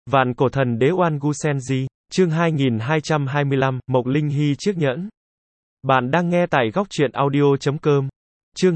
Vạn cổ thần đế Oan Gu Senji, chương 2225, Mộc Linh Hy chiếc nhẫn. Bạn đang nghe tại góc truyện audio.com. Chương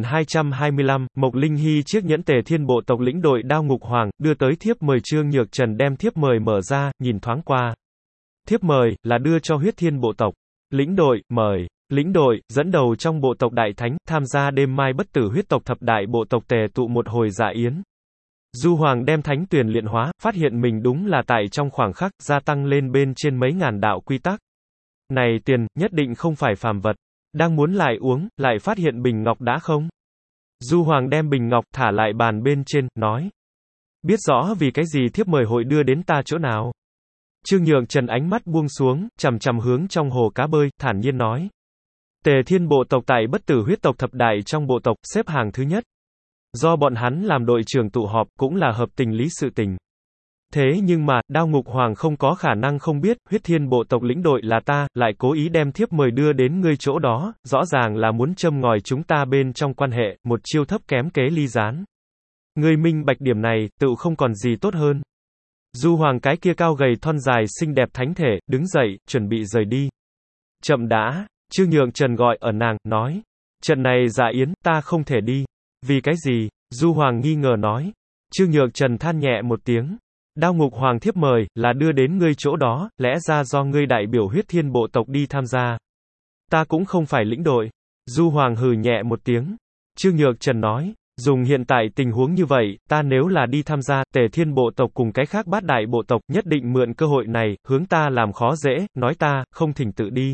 2225, Mộc Linh Hy chiếc nhẫn. Tề Thiên bộ tộc lĩnh đội Đao Ngục Hoàng, đưa tới thiếp mời. Trương Nhược Trần đem thiếp mời mở ra, nhìn thoáng qua. Thiếp mời, là đưa cho Huyết Thiên bộ tộc. Lĩnh đội, mời. Lĩnh đội, dẫn đầu trong bộ tộc Đại Thánh, tham gia đêm mai bất tử huyết tộc thập đại bộ tộc tề tụ một hồi dạ yến. Du Hoàng đem thánh tuyền luyện hóa, phát hiện mình đúng là tại trong khoảng khắc, gia tăng lên bên trên mấy ngàn đạo quy tắc. Này tiền, nhất định không phải phàm vật. Đang muốn lại uống, lại phát hiện bình ngọc đã không. Du Hoàng đem bình ngọc thả lại bàn bên trên, nói. Biết rõ vì cái gì thiếp mời hội đưa đến ta chỗ nào. Trương Nhược Trần ánh mắt buông xuống, chằm chằm hướng trong hồ cá bơi, thản nhiên nói. Tề Thiên bộ tộc tại bất tử huyết tộc thập đại trong bộ tộc, xếp hàng thứ nhất. Do bọn hắn làm đội trưởng tụ họp, cũng là hợp tình lý sự tình. Thế nhưng mà, Đao Ngục Hoàng không có khả năng không biết, Huyết Thiên bộ tộc lĩnh đội là ta, lại cố ý đem thiếp mời đưa đến ngươi chỗ đó, rõ ràng là muốn châm ngòi chúng ta bên trong quan hệ, một chiêu thấp kém kế ly gián. Ngươi minh bạch điểm này, tự không còn gì tốt hơn. Du Hoàng cái kia cao gầy thon dài xinh đẹp thánh thể, đứng dậy, chuẩn bị rời đi. Chậm đã, Trương Nhược Trần gọi ở nàng, nói. Trận này dạ yến, ta không thể đi. Vì cái gì? Du Hoàng nghi ngờ nói. Trương Nhược Trần than nhẹ một tiếng. Đao Ngục Hoàng thiếp mời, là đưa đến ngươi chỗ đó, lẽ ra do ngươi đại biểu Huyết Thiên bộ tộc đi tham gia. Ta cũng không phải lĩnh đội. Du Hoàng hừ nhẹ một tiếng. Trương Nhược Trần nói. Dùng hiện tại tình huống như vậy, ta nếu là đi tham gia, Tề Thiên bộ tộc cùng cái khác bát đại bộ tộc, nhất định mượn cơ hội này, hướng ta làm khó dễ, nói ta, không thỉnh tự đi.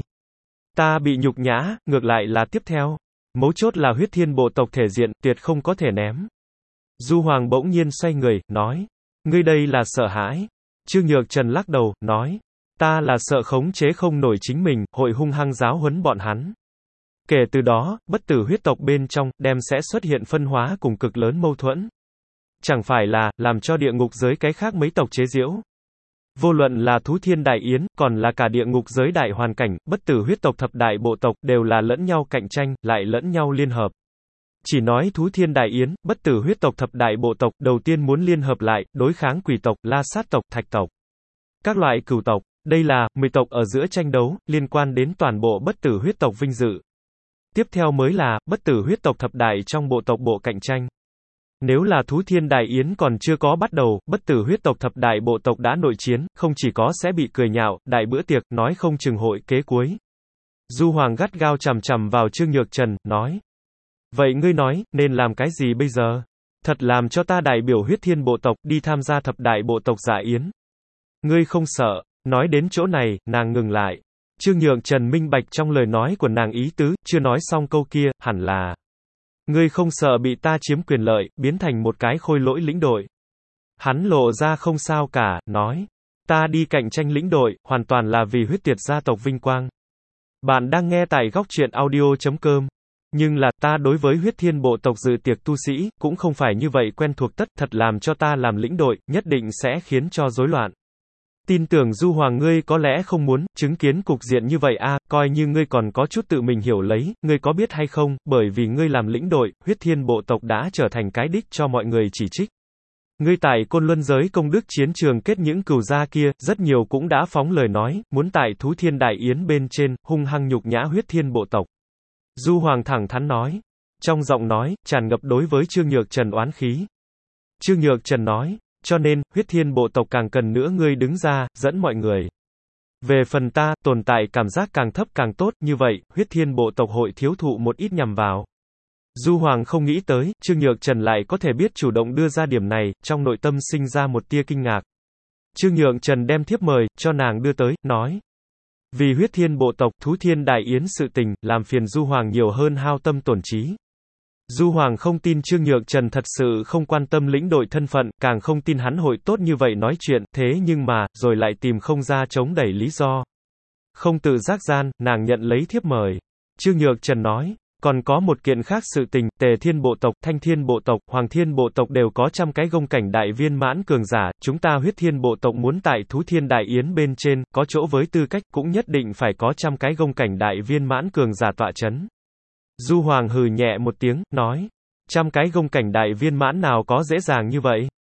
Ta bị nhục nhã, ngược lại là tiếp theo. Mấu chốt là Huyết Thiên bộ tộc thể diện, tuyệt không có thể ném. Du Hoàng bỗng nhiên xoay người, nói. Ngươi đây là sợ hãi. Trương Nhược Trần lắc đầu, nói. Ta là sợ khống chế không nổi chính mình, hội hung hăng giáo huấn bọn hắn. Kể từ đó, bất tử huyết tộc bên trong, đem sẽ xuất hiện phân hóa cùng cực lớn mâu thuẫn. Chẳng phải là, làm cho địa ngục giới cái khác mấy tộc chế giễu. Vô luận là Thú Thiên Đại Yến, còn là cả địa ngục giới đại hoàn cảnh, bất tử huyết tộc thập đại bộ tộc, đều là lẫn nhau cạnh tranh, lại lẫn nhau liên hợp. Chỉ nói Thú Thiên Đại Yến, bất tử huyết tộc thập đại bộ tộc, đầu tiên muốn liên hợp lại, đối kháng quỷ tộc, la sát tộc, thạch tộc. Các loại cửu tộc, đây là, 10 tộc ở giữa tranh đấu, liên quan đến toàn bộ bất tử huyết tộc vinh dự. Tiếp theo mới là, bất tử huyết tộc thập đại trong bộ tộc bộ cạnh tranh. Nếu là Thú Thiên Đại Yến còn chưa có bắt đầu, bất tử huyết tộc thập đại bộ tộc đã nội chiến, không chỉ có sẽ bị cười nhạo, đại bữa tiệc, nói không chừng hội kế cuối. Du Hoàng gắt gao chằm chằm vào Trương Nhược Trần, nói. Vậy ngươi nói, nên làm cái gì bây giờ? Thật làm cho ta đại biểu Huyết Thiên bộ tộc, đi tham gia thập đại bộ tộc dạ yến. Ngươi không sợ. Nói đến chỗ này, nàng ngừng lại. Trương Nhược Trần minh bạch trong lời nói của nàng ý tứ, chưa nói xong câu kia, hẳn là. Ngươi không sợ bị ta chiếm quyền lợi, biến thành một cái khôi lỗi lĩnh đội. Hắn lộ ra không sao cả, nói. Ta đi cạnh tranh lĩnh đội, hoàn toàn là vì huyết tiệt gia tộc vinh quang. Bạn đang nghe tại góc truyện audio.com. Nhưng là, ta đối với Huyết Thiên bộ tộc dự tiệc tu sĩ, cũng không phải như vậy quen thuộc tất, thật làm cho ta làm lĩnh đội, nhất định sẽ khiến cho rối loạn. Tin tưởng Du Hoàng ngươi có lẽ không muốn, chứng kiến cục diện như vậy coi như ngươi còn có chút tự mình hiểu lấy, ngươi có biết hay không, bởi vì ngươi làm lĩnh đội, Huyết Thiên bộ tộc đã trở thành cái đích cho mọi người chỉ trích. Ngươi tại Côn Luân giới công đức chiến trường kết những cừu gia kia, rất nhiều cũng đã phóng lời nói, muốn tại Thú Thiên Đại Yến bên trên, hung hăng nhục nhã Huyết Thiên bộ tộc. Du Hoàng thẳng thắn nói. Trong giọng nói, tràn ngập đối với Trương Nhược Trần oán khí. Trương Nhược Trần nói. Cho nên, Huyết Thiên bộ tộc càng cần nữa ngươi đứng ra, dẫn mọi người. Về phần ta, tồn tại cảm giác càng thấp càng tốt, như vậy, Huyết Thiên bộ tộc hội thiếu thụ một ít nhằm vào. Du Hoàng không nghĩ tới, Trương Nhược Trần lại có thể biết chủ động đưa ra điểm này, trong nội tâm sinh ra một tia kinh ngạc. Trương Nhược Trần đem thiếp mời, cho nàng đưa tới, nói. Vì Huyết Thiên bộ tộc, Thú Thiên Đại Yến sự tình, làm phiền Du Hoàng nhiều hơn hao tâm tổn trí. Du Hoàng không tin Trương Nhược Trần thật sự không quan tâm lĩnh đội thân phận, càng không tin hắn hội tốt như vậy nói chuyện, thế nhưng mà, rồi lại tìm không ra chống đẩy lý do. Không tự giác gian, nàng nhận lấy thiếp mời. Trương Nhược Trần nói, còn có một kiện khác sự tình, Tề Thiên bộ tộc, Thanh Thiên bộ tộc, Hoàng Thiên bộ tộc đều có 100 cái gông cảnh đại viên mãn cường giả, chúng ta Huyết Thiên bộ tộc muốn tại Thú Thiên Đại Yến bên trên, có chỗ với tư cách, cũng nhất định phải có 100 cái gông cảnh đại viên mãn cường giả tọa chấn. Du Hoàng hừ nhẹ một tiếng, nói. 100 cái gông cảnh đại viên mãn nào có dễ dàng như vậy?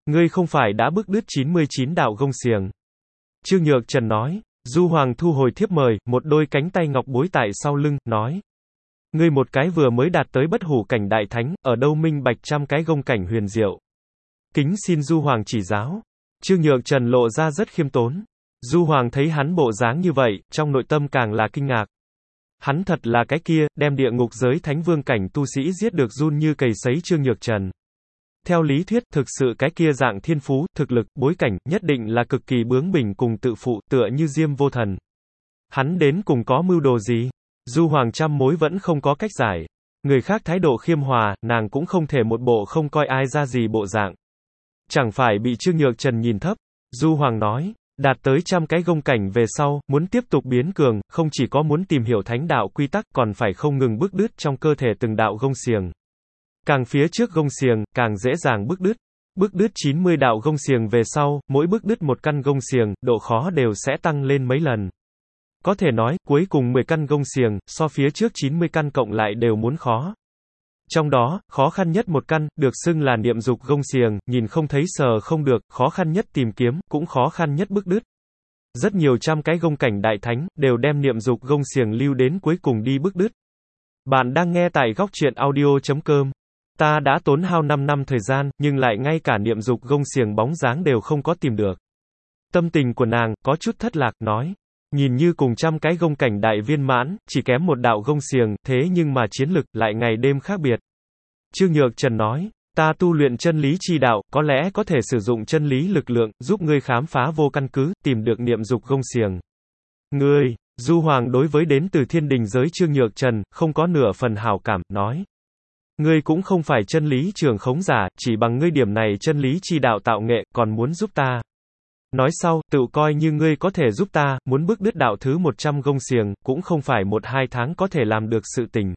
Ngươi không phải đã bức đứt 99 đạo gông xiềng. Trương Nhược Trần nói. Du Hoàng thu hồi thiếp mời, một đôi cánh tay ngọc bối tại sau lưng, nói. Ngươi một cái vừa mới đạt tới bất hủ cảnh đại thánh, ở đâu minh bạch trăm cái gông cảnh huyền diệu. Kính xin Du Hoàng chỉ giáo. Trương Nhược Trần lộ ra rất khiêm tốn. Du Hoàng thấy hắn bộ dáng như vậy, trong nội tâm càng là kinh ngạc. Hắn thật là cái kia, đem địa ngục giới thánh vương cảnh tu sĩ giết được run như cầy sấy Trương Nhược Trần. Theo lý thuyết, thực sự cái kia dạng thiên phú, thực lực, bối cảnh, nhất định là cực kỳ bướng bỉnh cùng tự phụ, tựa như Diêm Vô Thần. Hắn đến cùng có mưu đồ gì? Du Hoàng trăm mối vẫn không có cách giải. Người khác thái độ khiêm hòa, nàng cũng không thể một bộ không coi ai ra gì bộ dạng. Chẳng phải bị Trương Nhược Trần nhìn thấp. Du Hoàng nói, đạt tới trăm cái gông cảnh về sau, muốn tiếp tục biến cường, không chỉ có muốn tìm hiểu thánh đạo quy tắc, còn phải không ngừng bức đứt trong cơ thể từng đạo gông xiềng. Càng phía trước gông xiềng, càng dễ dàng bức đứt. Bức đứt 90 đạo gông xiềng về sau, mỗi bức đứt một căn gông xiềng, độ khó đều sẽ tăng lên mấy lần. Có thể nói, cuối cùng 10 căn gông xiềng, so phía trước 90 căn cộng lại đều muốn khó. Trong đó, khó khăn nhất một căn, được xưng là niệm dục gông xiềng, nhìn không thấy sờ không được, khó khăn nhất tìm kiếm, cũng khó khăn nhất bức đứt. Rất nhiều trăm cái gông cảnh đại thánh, đều đem niệm dục gông xiềng lưu đến cuối cùng đi bức đứt. Bạn đang nghe tại góc truyện audio.com. Ta đã tốn hao 5 năm thời gian, nhưng lại ngay cả niệm dục gông xiềng bóng dáng đều không có tìm được. Tâm tình của nàng, có chút thất lạc, nói. Nhìn như cùng trăm cái gông cảnh đại viên mãn, chỉ kém một đạo gông xiềng, thế nhưng mà chiến lực, lại ngày đêm khác biệt. Trương Nhược Trần nói, ta tu luyện chân lý chi đạo, có lẽ có thể sử dụng chân lý lực lượng, giúp ngươi khám phá vô căn cứ, tìm được niệm dục gông xiềng. Ngươi, Du Hoàng đối với đến từ thiên đình giới Trương Nhược Trần, không có nửa phần hảo cảm, nói. Ngươi cũng không phải chân lý trường khống giả, chỉ bằng ngươi điểm này chân lý chi đạo tạo nghệ, còn muốn giúp ta. Nói sau, tự coi như ngươi có thể giúp ta, muốn bức đứt đạo thứ 100 gông xiềng, cũng không phải 1-2 tháng có thể làm được sự tình.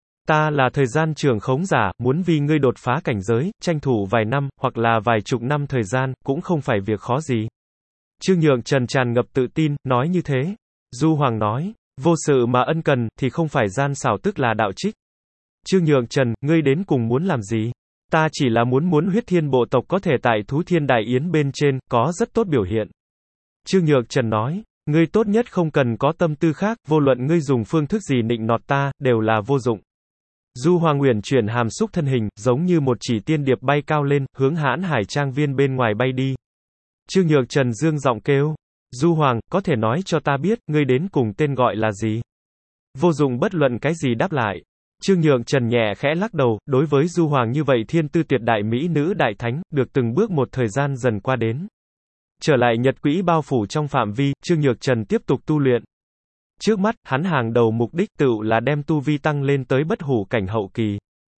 Ta là thời gian trường khống giả, muốn vì ngươi đột phá cảnh giới, tranh thủ vài năm, hoặc là vài chục năm thời gian, cũng không phải việc khó gì. Trương Nhược Trần tràn ngập tự tin, nói như thế. Du Hoàng nói, vô sự mà ân cần, thì không phải gian xảo tức là đạo trích. Trương Nhược Trần, ngươi đến cùng muốn làm gì? Ta chỉ là muốn huyết thiên bộ tộc có thể tại Thú Thiên Đại Yến bên trên, có rất tốt biểu hiện. Trương Nhược Trần nói, ngươi tốt nhất không cần có tâm tư khác, vô luận ngươi dùng phương thức gì nịnh nọt ta, đều là vô dụng. Du Hoàng uyển chuyển hàm xúc thân hình, giống như một chỉ tiên điệp bay cao lên, hướng Hãn Hải trang viên bên ngoài bay đi. Trương Nhược Trần dương giọng kêu, Du Hoàng, có thể nói cho ta biết, ngươi đến cùng tên gọi là gì? Vô dụng bất luận cái gì đáp lại. Trương Nhược Trần nhẹ khẽ lắc đầu, đối với Du Hoàng như vậy thiên tư tuyệt đại mỹ nữ đại thánh, được từng bước một thời gian dần qua đến. Trở lại nhật quỹ bao phủ trong phạm vi, Trương Nhược Trần tiếp tục tu luyện. Trước mắt, hắn hàng đầu mục đích tự là đem tu vi tăng lên tới bất hủ cảnh hậu kỳ.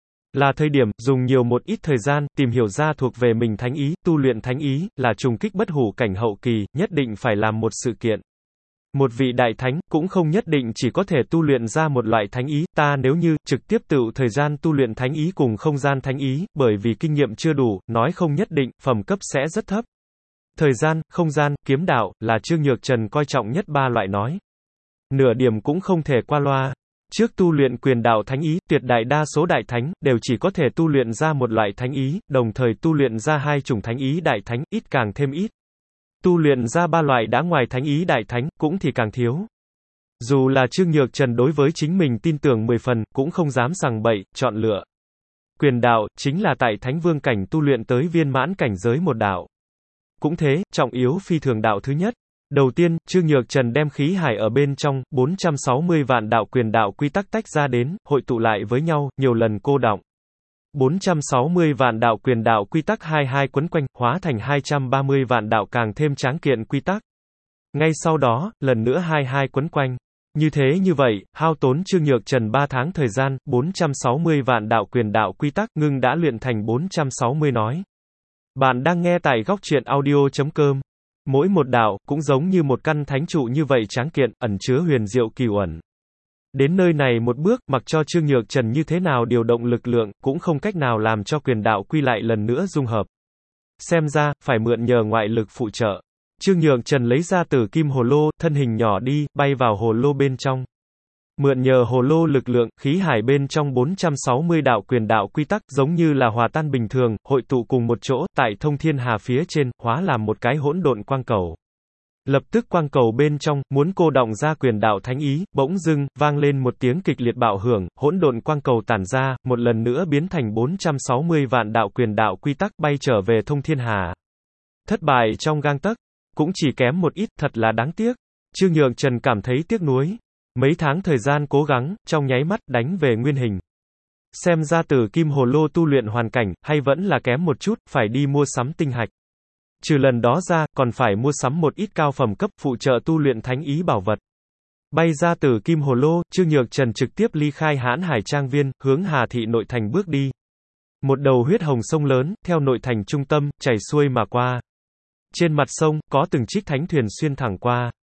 Là thời điểm, dùng nhiều một ít thời gian, tìm hiểu ra thuộc về mình thánh ý, tu luyện thánh ý, là trùng kích bất hủ cảnh hậu kỳ, nhất định phải làm một sự kiện. Một vị đại thánh, cũng không nhất định chỉ có thể tu luyện ra một loại thánh ý, ta nếu như, trực tiếp tự thời gian tu luyện thánh ý cùng không gian thánh ý, bởi vì kinh nghiệm chưa đủ, nói không nhất định, phẩm cấp sẽ rất thấp. Thời gian, không gian, kiếm đạo, là Trương Nhược Trần coi trọng nhất ba loại nói. Nửa điểm cũng không thể qua loa. Trước tu luyện quyền đạo thánh ý, tuyệt đại đa số đại thánh, đều chỉ có thể tu luyện ra một loại thánh ý, đồng thời tu luyện ra hai chủng thánh ý đại thánh, ít càng thêm ít. Tu luyện ra ba loại đã ngoài thánh ý đại thánh, cũng thì càng thiếu. Dù là Trương Nhược Trần đối với chính mình tin tưởng 10 phần, cũng không dám sằng bậy, chọn lựa. Quyền đạo, chính là tại thánh vương cảnh tu luyện tới viên mãn cảnh giới một đạo. Cũng thế, trọng yếu phi thường đạo thứ nhất. Đầu tiên, Trương Nhược Trần đem khí hải ở bên trong, 460 vạn đạo quyền đạo quy tắc tách ra đến, hội tụ lại với nhau, nhiều lần cô đọng. 460 vạn đạo quyền đạo quy tắc 22 quấn quanh, hóa thành 230 vạn đạo càng thêm tráng kiện quy tắc. Ngay sau đó, lần nữa 22 quấn quanh. Như vậy, hao tốn Trương Nhược Trần 3 tháng thời gian, 460 vạn đạo quyền đạo quy tắc ngưng đã luyện thành 460 nói. Bạn đang nghe tại góc truyện audio.com. Mỗi một đạo, cũng giống như một căn thánh trụ như vậy tráng kiện, ẩn chứa huyền diệu kỳ ẩn. Đến nơi này một bước, mặc cho Trương Nhược Trần như thế nào điều động lực lượng, cũng không cách nào làm cho quyền đạo quy lại lần nữa dung hợp. Xem ra, phải mượn nhờ ngoại lực phụ trợ. Trương Nhược Trần lấy ra tử kim hồ lô, thân hình nhỏ đi, bay vào hồ lô bên trong. Mượn nhờ hồ lô lực lượng, khí hải bên trong 460 đạo quyền đạo quy tắc giống như là hòa tan bình thường, hội tụ cùng một chỗ, tại thông thiên hà phía trên, hóa làm một cái hỗn độn quang cầu. Lập tức quang cầu bên trong, muốn cô đọng ra quyền đạo thánh ý, bỗng dưng, vang lên một tiếng kịch liệt bạo hưởng, hỗn độn quang cầu tản ra, một lần nữa biến thành 460 vạn đạo quyền đạo quy tắc bay trở về thông thiên hà. Thất bại trong gang tấc, cũng chỉ kém một ít, thật là đáng tiếc. Trương Nhược Trần cảm thấy tiếc nuối. Mấy tháng thời gian cố gắng, trong nháy mắt, đánh về nguyên hình. Xem ra Tử Kim Hồ Lô tu luyện hoàn cảnh, hay vẫn là kém một chút, phải đi mua sắm tinh hạch. Trừ lần đó ra, còn phải mua sắm một ít cao phẩm cấp phụ trợ tu luyện thánh ý bảo vật. Bay ra Tử Kim Hồ Lô, Trương Nhược Trần trực tiếp ly khai Hãn Hải Trang Viên, hướng Hà Thị nội thành bước đi. Một đầu huyết hồng sông lớn, theo nội thành trung tâm, chảy xuôi mà qua. Trên mặt sông, có từng chiếc thánh thuyền xuyên thẳng qua.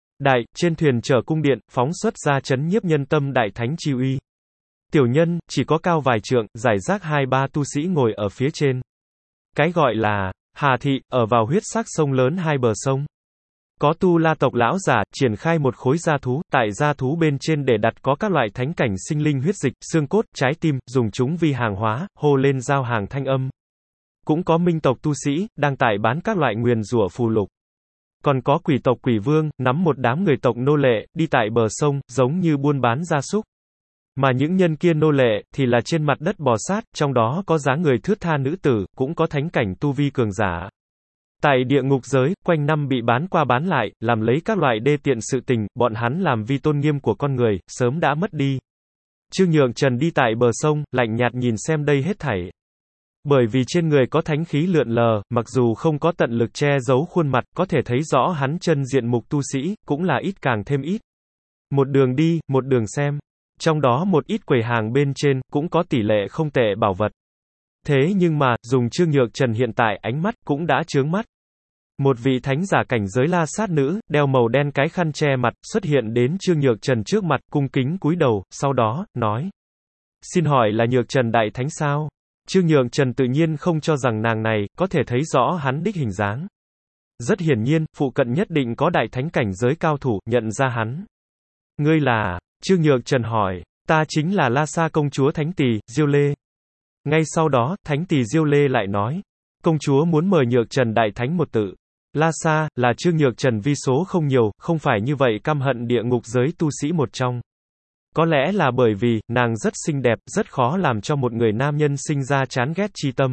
Trên thuyền chở cung điện, phóng xuất ra chấn nhiếp nhân tâm đại thánh chi uy. Tiểu nhân, chỉ có cao vài trượng, giải rác 2-3 tu sĩ ngồi ở phía trên. Cái gọi là Hà Thị, ở vào huyết sắc sông lớn hai bờ sông. Có tu la tộc lão giả, triển khai một khối gia thú, tại gia thú bên trên để đặt có các loại thánh cảnh sinh linh huyết dịch, xương cốt, trái tim, dùng chúng vi hàng hóa, hô lên giao hàng thanh âm. Cũng có minh tộc tu sĩ, đang tại bán các loại nguyền rủa phù lục. Còn có quỷ tộc quỷ vương, nắm một đám người tộc nô lệ, đi tại bờ sông, giống như buôn bán gia súc. Mà những nhân kia nô lệ, thì là trên mặt đất bò sát, trong đó có dáng người thướt tha nữ tử, cũng có thánh cảnh tu vi cường giả. Tại địa ngục giới, quanh năm bị bán qua bán lại, làm lấy các loại đê tiện sự tình, bọn hắn làm vi tôn nghiêm của con người, sớm đã mất đi. Trương Nhược Trần đi tại bờ sông, lạnh nhạt nhìn xem đây hết thảy. Bởi vì trên người có thánh khí lượn lờ, mặc dù không có tận lực che giấu khuôn mặt, có thể thấy rõ hắn chân diện mục tu sĩ, cũng là ít càng thêm ít. Một đường đi, một đường xem. Trong đó một ít quầy hàng bên trên, cũng có tỷ lệ không tệ bảo vật. Thế nhưng mà, dùng Trương Nhược Trần hiện tại, ánh mắt, cũng đã chướng mắt. Một vị thánh giả cảnh giới la sát nữ, đeo màu đen cái khăn che mặt, xuất hiện đến Trương Nhược Trần trước mặt, cung kính cúi đầu, sau đó, nói. Xin hỏi là Nhược Trần đại thánh sao? Trương Nhược Trần tự nhiên không cho rằng nàng này, có thể thấy rõ hắn đích hình dáng. Rất hiển nhiên, phụ cận nhất định có đại thánh cảnh giới cao thủ, nhận ra hắn. Ngươi là, Trương Nhược Trần hỏi, ta chính là La Sa công chúa Thánh Tỳ, Diêu Lê. Ngay sau đó, Thánh Tỳ Diêu Lê lại nói, công chúa muốn mời Nhược Trần đại thánh một tự. La Sa, là Trương Nhược Trần vi số không nhiều, không phải như vậy căm hận địa ngục giới tu sĩ một trong. Có lẽ là bởi vì, nàng rất xinh đẹp, rất khó làm cho một người nam nhân sinh ra chán ghét chi tâm.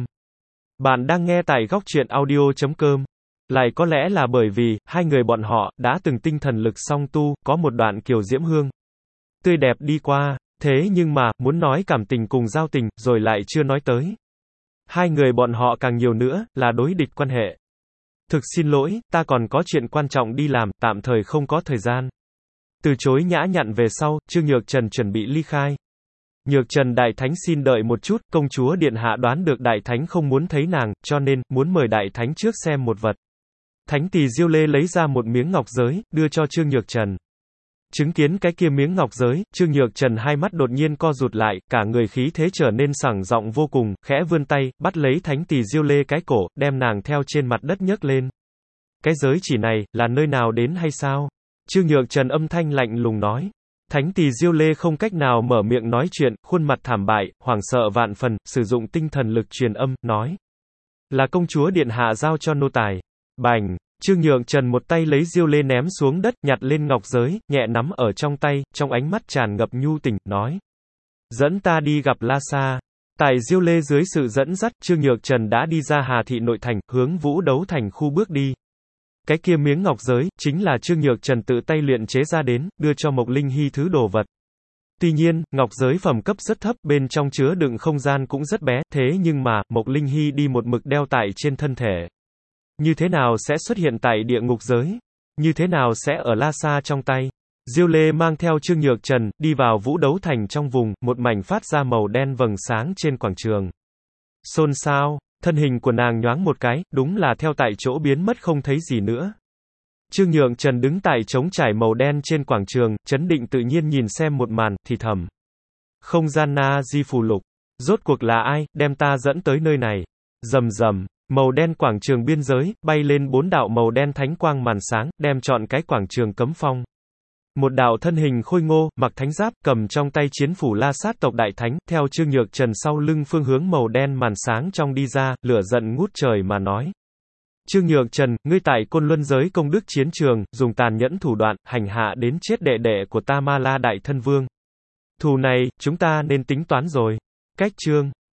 Bạn đang nghe tại góc truyện audio.com. Lại có lẽ là bởi vì, hai người bọn họ, đã từng tinh thần lực song tu, có một đoạn kiều diễm hương. Tươi đẹp đi qua, thế nhưng mà, muốn nói cảm tình cùng giao tình, rồi lại chưa nói tới. Hai người bọn họ càng nhiều nữa, là đối địch quan hệ. Thực xin lỗi, ta còn có chuyện quan trọng đi làm, tạm thời không có thời gian. Từ chối nhã nhặn về sau, Trương Nhược Trần chuẩn bị ly khai. Nhược Trần đại thánh xin đợi một chút, công chúa điện hạ đoán được đại thánh không muốn thấy nàng, cho nên, muốn mời đại thánh trước xem một vật. Thánh Tỳ Diêu Lê lấy ra một miếng ngọc giới, đưa cho Trương Nhược Trần. Chứng kiến cái kia miếng ngọc giới, Trương Nhược Trần hai mắt đột nhiên co rụt lại, cả người khí thế trở nên sảng giọng vô cùng, khẽ vươn tay, bắt lấy Thánh Tỳ Diêu Lê cái cổ, đem nàng theo trên mặt đất nhấc lên. Cái giới chỉ này, là nơi nào đến hay sao? Trương Nhược Trần âm thanh lạnh lùng nói. Thánh Tỳ Diêu Lê không cách nào mở miệng nói chuyện, khuôn mặt thảm bại, hoảng sợ vạn phần, sử dụng tinh thần lực truyền âm, nói. Là công chúa điện hạ giao cho nô tài. Bành! Trương Nhược Trần một tay lấy Diêu Lê ném xuống đất, nhặt lên ngọc giới, nhẹ nắm ở trong tay, trong ánh mắt tràn ngập nhu tình, nói. Dẫn ta đi gặp La Sa. Tại Diêu Lê dưới sự dẫn dắt, Trương Nhược Trần đã đi ra Hà Thị nội thành, hướng Vũ Đấu thành khu bước đi. Cái kia miếng ngọc giới, chính là Trương Nhược Trần tự tay luyện chế ra đến, đưa cho Mộc Linh Hy thứ đồ vật. Tuy nhiên, ngọc giới phẩm cấp rất thấp, bên trong chứa đựng không gian cũng rất bé, thế nhưng mà, Mộc Linh Hy đi một mực đeo tại trên thân thể. Như thế nào sẽ xuất hiện tại địa ngục giới? Như thế nào sẽ ở La Sa trong tay? Diêu Lê mang theo Trương Nhược Trần, đi vào Vũ Đấu thành trong vùng, một mảnh phát ra màu đen vầng sáng trên quảng trường. Xôn xao, thân hình của nàng nhoáng một cái, đúng là theo tại chỗ biến mất không thấy gì nữa. Trương Nhược Trần đứng tại trống trải màu đen trên quảng trường, chấn định tự nhiên nhìn xem một màn, thì thầm. Không gian na di phù lục. Rốt cuộc là ai, đem ta dẫn tới nơi này? Rầm rầm. Màu đen quảng trường biên giới, bay lên 4 đạo màu đen thánh quang màn sáng, đem trọn cái quảng trường cấm phong. Một đạo thân hình khôi ngô, mặc thánh giáp, cầm trong tay chiến phủ la sát tộc đại thánh, theo Trương Nhược Trần sau lưng phương hướng màu đen màn sáng trong đi ra, lửa giận ngút trời mà nói. Trương Nhược Trần, ngươi tại Côn Luân giới công đức chiến trường, dùng tàn nhẫn thủ đoạn, hành hạ đến chết đệ đệ của ta Ma La Đại Thân Vương. Thù này, chúng ta nên tính toán rồi. Cách chương